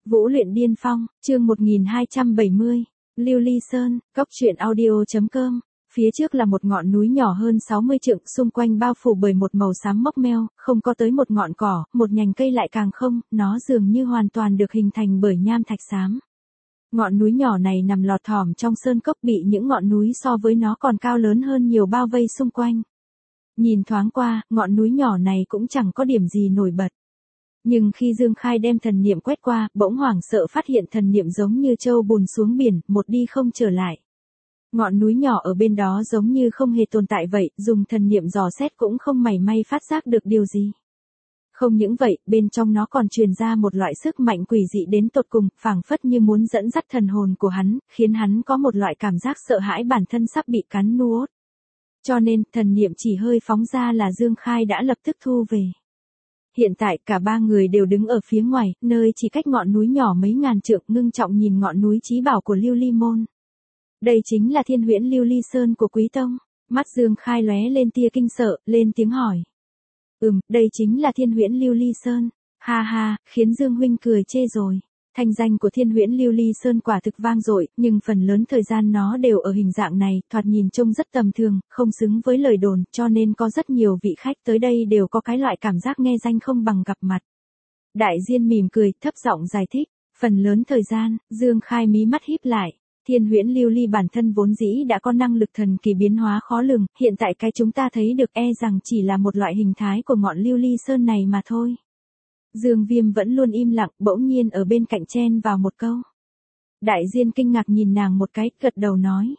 Vũ luyện điên phong, chương 1270, Lưu Ly Sơn, Cốc truyện audio.com. Phía trước là một ngọn núi nhỏ hơn 60 trượng, xung quanh bao phủ bởi một màu xám mốc meo, không có tới một ngọn cỏ, một nhành cây lại càng không, nó dường như hoàn toàn được hình thành bởi nham thạch xám. Ngọn núi nhỏ này nằm lọt thỏm trong sơn cốc, bị những ngọn núi so với nó còn cao lớn hơn nhiều bao vây xung quanh. Nhìn thoáng qua, ngọn núi nhỏ này cũng chẳng có điểm gì nổi bật. Nhưng khi Dương Khai đem thần niệm quét qua, bỗng hoảng sợ phát hiện thần niệm giống như trâu bùn xuống biển, một đi không trở lại. Ngọn núi nhỏ ở bên đó giống như không hề tồn tại vậy, dùng thần niệm dò xét cũng không mảy may phát giác được điều gì. Không những vậy, bên trong nó còn truyền ra một loại sức mạnh quỷ dị đến tột cùng, phảng phất như muốn dẫn dắt thần hồn của hắn, khiến hắn có một loại cảm giác sợ hãi bản thân sắp bị cắn nuốt. Cho nên, thần niệm chỉ hơi phóng ra là Dương Khai đã lập tức thu về. Hiện tại cả ba người đều đứng ở phía ngoài, nơi chỉ cách ngọn núi nhỏ mấy ngàn trượng, ngưng trọng nhìn ngọn núi chí bảo của Lưu Ly Môn. Đây chính là Thiên Huyễn Lưu Ly Sơn của Quý Tông. Mắt Dương Khai lóe lên tia kinh sợ, lên tiếng hỏi. Đây chính là Thiên Huyễn Lưu Ly Sơn. Ha ha, khiến Dương huynh cười chê rồi. Thanh danh của Thiên Huyễn Lưu Ly Sơn quả thực vang dội, nhưng phần lớn thời gian nó đều ở hình dạng này, thoạt nhìn trông rất tầm thường, không xứng với lời đồn, cho nên có rất nhiều vị khách tới đây đều có cái loại cảm giác nghe danh không bằng gặp mặt. Đại Diên mỉm cười, thấp giọng giải thích. Phần lớn thời gian, Dương Khai mí mắt híp lại. Thiên Huyễn Lưu Ly bản thân vốn dĩ đã có năng lực thần kỳ biến hóa khó lường, hiện tại cái chúng ta thấy được rằng chỉ là một loại hình thái của ngọn Lưu Ly Sơn này mà thôi. Dương Viêm vẫn luôn im lặng, bỗng nhiên ở bên cạnh chen vào một câu. Đại Diên kinh ngạc nhìn nàng một cái, gật đầu nói.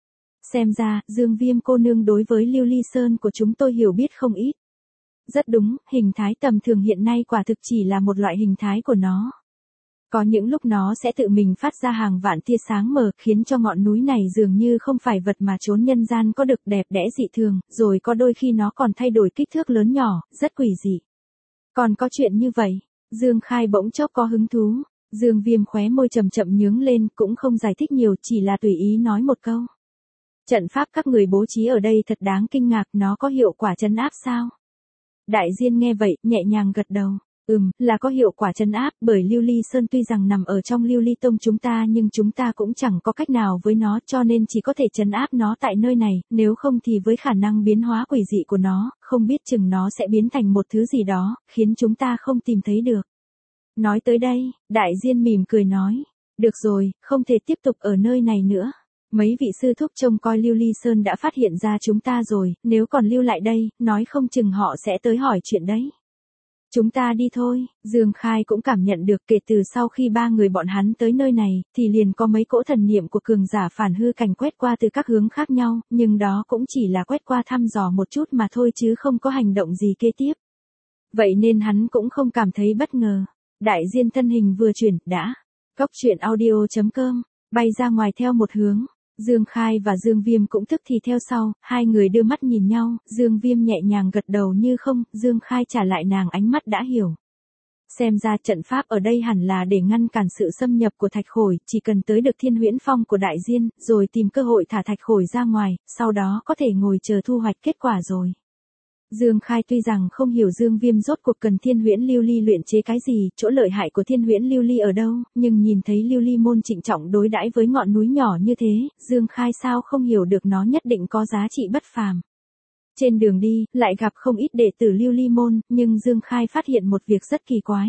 Xem ra, Dương Viêm cô nương đối với Lưu Ly Sơn của chúng tôi hiểu biết không ít. Rất đúng, hình thái tầm thường hiện nay quả thực chỉ là một loại hình thái của nó. Có những lúc nó sẽ tự mình phát ra hàng vạn tia sáng mờ, khiến cho ngọn núi này dường như không phải vật mà chốn nhân gian có được, đẹp đẽ dị thường, rồi có đôi khi nó còn thay đổi kích thước lớn nhỏ, rất quỷ dị. Còn có chuyện như vậy, Dương Khai bỗng chốc có hứng thú. Dương Viêm khóe môi chậm chậm nhướng lên, cũng không giải thích nhiều, chỉ là tùy ý nói một câu. Trận pháp các người bố trí ở đây thật đáng kinh ngạc, nó có hiệu quả trấn áp sao? Đại Diên nghe vậy, nhẹ nhàng gật đầu. Là có hiệu quả trấn áp, bởi Lưu Ly Sơn tuy rằng nằm ở trong Lưu Ly Tông chúng ta nhưng chúng ta cũng chẳng có cách nào với nó, cho nên chỉ có thể trấn áp nó tại nơi này, nếu không thì với khả năng biến hóa quỷ dị của nó, không biết chừng nó sẽ biến thành một thứ gì đó, khiến chúng ta không tìm thấy được. Nói tới đây, Đại Diên mỉm cười nói, được rồi, không thể tiếp tục ở nơi này nữa. Mấy vị sư thúc trông coi Lưu Ly Sơn đã phát hiện ra chúng ta rồi, nếu còn lưu lại đây, nói không chừng họ sẽ tới hỏi chuyện đấy. Chúng ta đi thôi. Dương Khai cũng cảm nhận được kể từ sau khi ba người bọn hắn tới nơi này, thì liền có mấy cỗ thần niệm của cường giả phản hư cảnh quét qua từ các hướng khác nhau, nhưng đó cũng chỉ là quét qua thăm dò một chút mà thôi chứ không có hành động gì kế tiếp. Vậy nên hắn cũng không cảm thấy bất ngờ. Đại Diên thân hình vừa chuyển, đã. Cốc truyện audio.com, bay ra ngoài theo một hướng. Dương Khai và Dương Viêm cũng tức thì theo sau, hai người đưa mắt nhìn nhau, Dương Viêm nhẹ nhàng gật đầu như không, Dương Khai trả lại nàng ánh mắt đã hiểu. Xem ra trận pháp ở đây hẳn là để ngăn cản sự xâm nhập của thạch khổi, chỉ cần tới được Thiên Huyễn Phong của Đại Diên, rồi tìm cơ hội thả thạch khổi ra ngoài, sau đó có thể ngồi chờ thu hoạch kết quả rồi. Dương Khai tuy rằng không hiểu Dương Viêm rốt cuộc cần Thiên Huyễn Lưu Ly luyện chế cái gì, chỗ lợi hại của Thiên Huyễn Lưu Ly ở đâu, nhưng nhìn thấy Lưu Ly Môn trịnh trọng đối đãi với ngọn núi nhỏ như thế, Dương Khai sao không hiểu được nó nhất định có giá trị bất phàm. Trên đường đi, lại gặp không ít đệ tử Lưu Ly Môn, nhưng Dương Khai phát hiện một việc rất kỳ quái.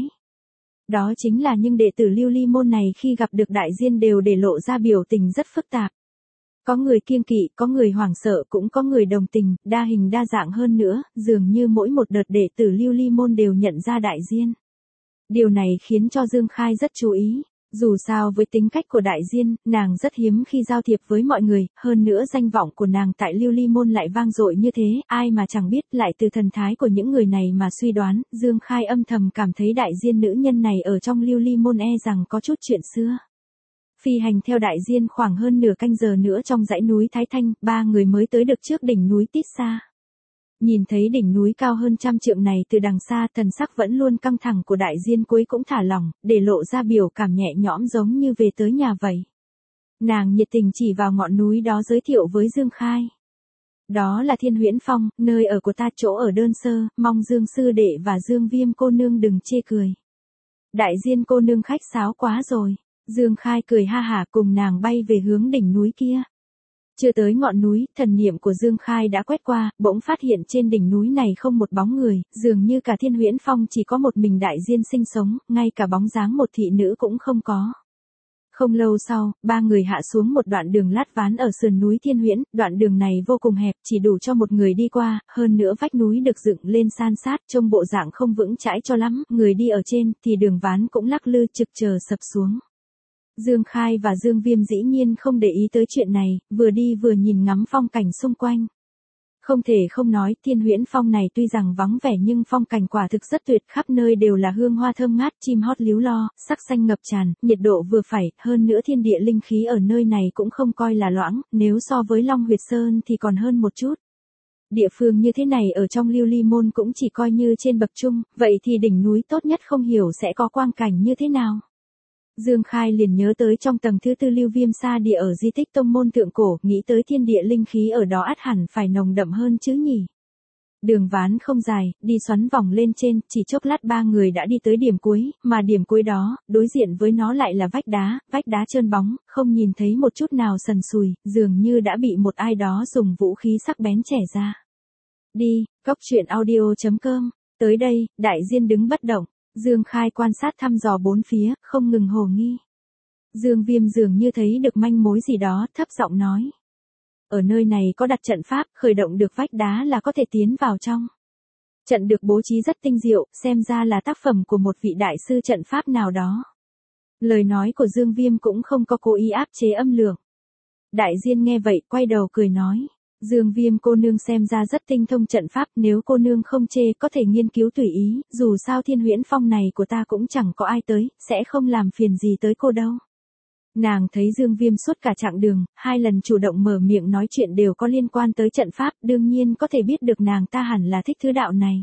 Đó chính là những đệ tử Lưu Ly Môn này khi gặp được Đại Diên đều để lộ ra biểu tình rất phức tạp. Có người kiêng kỵ, có người hoảng sợ, cũng có người đồng tình, đa hình đa dạng hơn nữa, dường như mỗi một đợt đệ tử Lưu Ly Môn đều nhận ra Đại Diên. Điều này khiến cho Dương Khai rất chú ý. Dù sao với tính cách của Đại Diên, nàng rất hiếm khi giao thiệp với mọi người, hơn nữa danh vọng của nàng tại Lưu Ly Môn lại vang dội như thế, ai mà chẳng biết, lại từ thần thái của những người này mà suy đoán, Dương Khai âm thầm cảm thấy Đại Diên nữ nhân này ở trong Lưu Ly Môn rằng có chút chuyện xưa. Phi hành theo Đại Diên khoảng hơn nửa canh giờ nữa trong dãy núi Thái Thanh, ba người mới tới được trước đỉnh núi Tít Sa. Nhìn thấy đỉnh núi cao hơn 100 trượng này từ đằng xa, thần sắc vẫn luôn căng thẳng của Đại Diên cuối cũng thả lỏng, để lộ ra biểu cảm nhẹ nhõm giống như về tới nhà vậy. Nàng nhiệt tình chỉ vào ngọn núi đó giới thiệu với Dương Khai. Đó là Thiên Huyễn Phong, nơi ở của ta, chỗ ở đơn sơ, mong Dương sư đệ và Dương Viêm cô nương đừng chê cười. Đại Diên cô nương khách sáo quá rồi. Dương Khai cười ha hả cùng nàng bay về hướng đỉnh núi kia. Chưa tới ngọn núi, thần niệm của Dương Khai đã quét qua, bỗng phát hiện trên đỉnh núi này không một bóng người, dường như cả Thiên Huyễn Phong chỉ có một mình Đại Diên sinh sống, ngay cả bóng dáng một thị nữ cũng không có. Không lâu sau, ba người hạ xuống một đoạn đường lát ván ở sườn núi Thiên Huyễn, đoạn đường này vô cùng hẹp, chỉ đủ cho một người đi qua, hơn nữa vách núi được dựng lên san sát, trông bộ dạng không vững chãi cho lắm, người đi ở trên thì đường ván cũng lắc lư trực chờ sập xuống. Dương Khai và Dương Viêm dĩ nhiên không để ý tới chuyện này, vừa đi vừa nhìn ngắm phong cảnh xung quanh. Không thể không nói, Thiên Huyễn Phong này tuy rằng vắng vẻ nhưng phong cảnh quả thực rất tuyệt, khắp nơi đều là hương hoa thơm ngát, chim hót líu lo, sắc xanh ngập tràn, nhiệt độ vừa phải, hơn nữa thiên địa linh khí ở nơi này cũng không coi là loãng, nếu so với Long Huyệt Sơn thì còn hơn một chút. Địa phương như thế này ở trong Lưu Ly Môn cũng chỉ coi như trên bậc trung, vậy thì đỉnh núi tốt nhất không hiểu sẽ có quang cảnh như thế nào. Dương Khai liền nhớ tới trong tầng thứ tư Lưu Viêm Sa Địa ở di tích tông môn thượng cổ, nghĩ tới thiên địa linh khí ở đó ắt hẳn phải nồng đậm hơn chứ nhỉ. Đường ván không dài, đi xoắn vòng lên trên, chỉ chốc lát ba người đã đi tới điểm cuối, mà điểm cuối đó, đối diện với nó lại là vách đá trơn bóng, không nhìn thấy một chút nào sần sùi, dường như đã bị một ai đó dùng vũ khí sắc bén chẻ ra. Đi, coctruyện.audio.com, tới đây, Đại Diên đứng bất động. Dương Khai quan sát thăm dò bốn phía, không ngừng hồ nghi. Dương Viêm dường như thấy được manh mối gì đó, thấp giọng nói. Ở nơi này có đặt trận pháp, khởi động được vách đá là có thể tiến vào trong. Trận được bố trí rất tinh diệu, xem ra là tác phẩm của một vị đại sư trận pháp nào đó. Lời nói của Dương Viêm cũng không có cố ý áp chế âm lượng. Đại Diên nghe vậy, quay đầu cười nói. Dương Viêm cô nương xem ra rất tinh thông trận pháp, nếu cô nương không chê có thể nghiên cứu tùy ý, dù sao Thiên Huyễn Phong này của ta cũng chẳng có ai tới, sẽ không làm phiền gì tới cô đâu. Nàng thấy Dương Viêm suốt cả chặng đường, 2 lần chủ động mở miệng nói chuyện đều có liên quan tới trận pháp, đương nhiên có thể biết được nàng ta hẳn là thích thứ đạo này.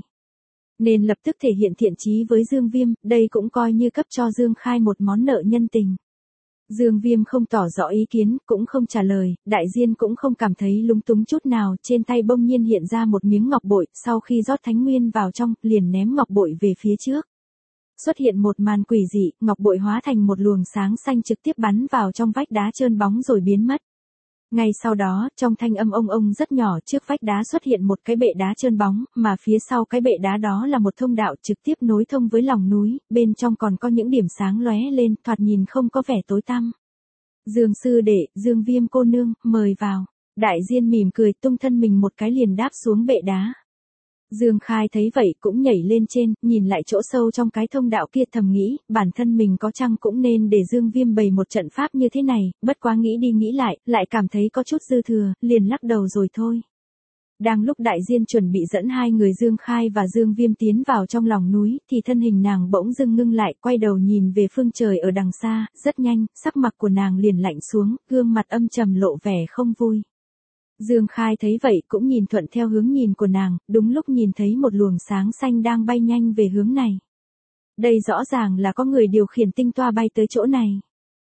Nên lập tức thể hiện thiện chí với Dương Viêm, đây cũng coi như cấp cho Dương Khai một món nợ nhân tình. Dương Viêm không tỏ rõ ý kiến, cũng không trả lời, Đại Diên cũng không cảm thấy lúng túng chút nào, trên tay bỗng nhiên hiện ra một miếng ngọc bội, sau khi rót thánh nguyên vào trong, liền ném ngọc bội về phía trước. Xuất hiện một màn quỷ dị, ngọc bội hóa thành một luồng sáng xanh trực tiếp bắn vào trong vách đá trơn bóng rồi biến mất. Ngay sau đó, trong thanh âm ông rất nhỏ, trước vách đá xuất hiện một cái bệ đá trơn bóng, mà phía sau cái bệ đá đó là một thông đạo trực tiếp nối thông với lòng núi, bên trong còn có những điểm sáng lóe lên, thoạt nhìn không có vẻ tối tăm. Dương sư đệ, Dương Viêm cô nương, mời vào. Đại Diên mỉm cười, tung thân mình một cái liền đáp xuống bệ đá. Dương Khai thấy vậy cũng nhảy lên trên, nhìn lại chỗ sâu trong cái thông đạo kia thầm nghĩ, bản thân mình có chăng cũng nên để Dương Viêm bày một trận pháp như thế này, bất quá nghĩ đi nghĩ lại cảm thấy có chút dư thừa, liền lắc đầu rồi thôi. Đang lúc Đại Diên chuẩn bị dẫn 2 người Dương Khai và Dương Viêm tiến vào trong lòng núi, thì thân hình nàng bỗng dưng ngưng lại, quay đầu nhìn về phương trời ở đằng xa, rất nhanh, sắc mặt của nàng liền lạnh xuống, gương mặt âm trầm lộ vẻ không vui. Dương Khai thấy vậy cũng nhìn thuận theo hướng nhìn của nàng, đúng lúc nhìn thấy một luồng sáng xanh đang bay nhanh về hướng này. Đây rõ ràng là có người điều khiển tinh toa bay tới chỗ này.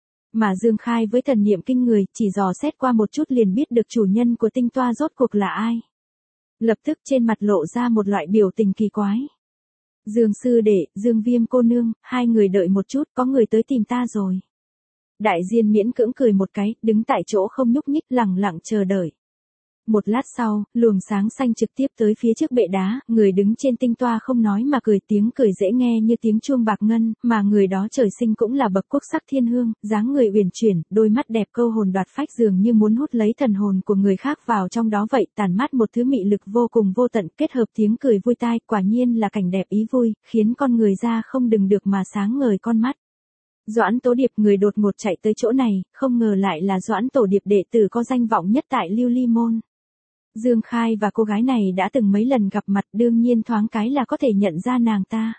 Mà Dương Khai với thần niệm kinh người, chỉ dò xét qua một chút liền biết được chủ nhân của tinh toa rốt cuộc là ai. Lập tức trên mặt lộ ra một loại biểu tình kỳ quái. Dương sư đệ, Dương Viêm cô nương, 2 người đợi một chút, có người tới tìm ta rồi. Đại Diên miễn cưỡng cười một cái, đứng tại chỗ không nhúc nhích, lặng lặng chờ đợi. Một lát sau, luồng sáng xanh trực tiếp tới phía trước bệ đá, người đứng trên tinh toa không nói mà cười, tiếng cười dễ nghe như tiếng chuông bạc ngân, mà người đó trời sinh cũng là bậc quốc sắc thiên hương, dáng người uyển chuyển, đôi mắt đẹp câu hồn đoạt phách dường như muốn hút lấy thần hồn của người khác vào trong đó vậy, tản mát một thứ mị lực vô cùng vô tận, kết hợp tiếng cười vui tai, quả nhiên là cảnh đẹp ý vui, khiến con người ra không đừng được mà sáng ngời con mắt. Doãn Tố Điệp, người đột ngột chạy tới chỗ này, không ngờ lại là Doãn Tổ Điệp, đệ tử có danh vọng nhất tại Lưu Ly Môn. Dương Khai và cô gái này đã từng mấy lần gặp mặt, đương nhiên thoáng cái là có thể nhận ra nàng ta.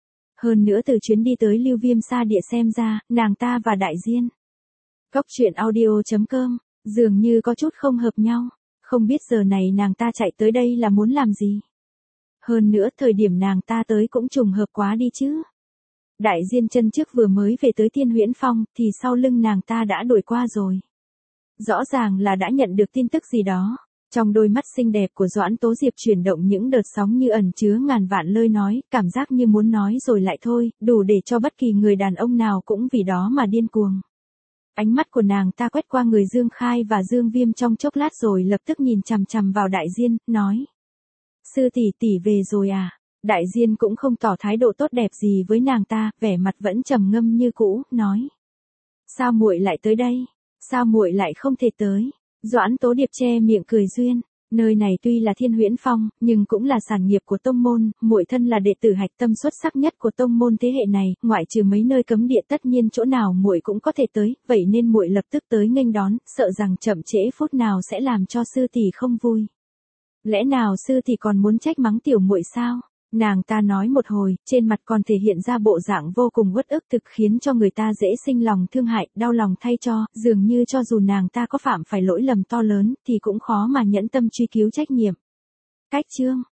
Hơn nữa từ chuyến đi tới Lưu Viêm Sa Địa xem ra, nàng ta và Đại Diên. Coctruyện.audio.com, dường như có chút không hợp nhau, không biết giờ này nàng ta chạy tới đây là muốn làm gì. Hơn nữa thời điểm nàng ta tới cũng trùng hợp quá đi chứ. Đại Diên chân trước vừa mới về tới Thiên Huyễn Phong, thì sau lưng nàng ta đã đuổi qua rồi. Rõ ràng là đã nhận được tin tức gì đó. Trong đôi mắt xinh đẹp của Doãn Tố Diệp chuyển động những đợt sóng như ẩn chứa ngàn vạn lời nói, cảm giác như muốn nói rồi lại thôi, đủ để cho bất kỳ người đàn ông nào cũng vì đó mà điên cuồng. Ánh mắt của nàng ta quét qua người Dương Khai và Dương Viêm trong chốc lát rồi lập tức nhìn chằm chằm vào Đại Diên, nói. Sư tỷ tỷ về rồi à? Đại Diên cũng không tỏ thái độ tốt đẹp gì với nàng ta, vẻ mặt vẫn trầm ngâm như cũ, nói. Sao muội lại tới đây? Sao muội lại không thể tới? Doãn Tố Điệp che miệng cười duyên. Nơi này tuy là Thiên Huyễn Phong, nhưng cũng là sản nghiệp của tông môn, muội thân là đệ tử hạch tâm xuất sắc nhất của tông môn thế hệ này, ngoại trừ mấy nơi cấm địa tất nhiên chỗ nào muội cũng có thể tới, vậy nên muội lập tức tới nghênh đón, sợ rằng chậm trễ phút nào sẽ làm cho sư tỷ không vui. Lẽ nào sư tỷ còn muốn trách mắng tiểu muội sao? Nàng ta nói một hồi, trên mặt còn thể hiện ra bộ dạng vô cùng uất ức thực khiến cho người ta dễ sinh lòng thương hại, đau lòng thay cho, dường như cho dù nàng ta có phạm phải lỗi lầm to lớn, thì cũng khó mà nhẫn tâm truy cứu trách nhiệm. Cách chương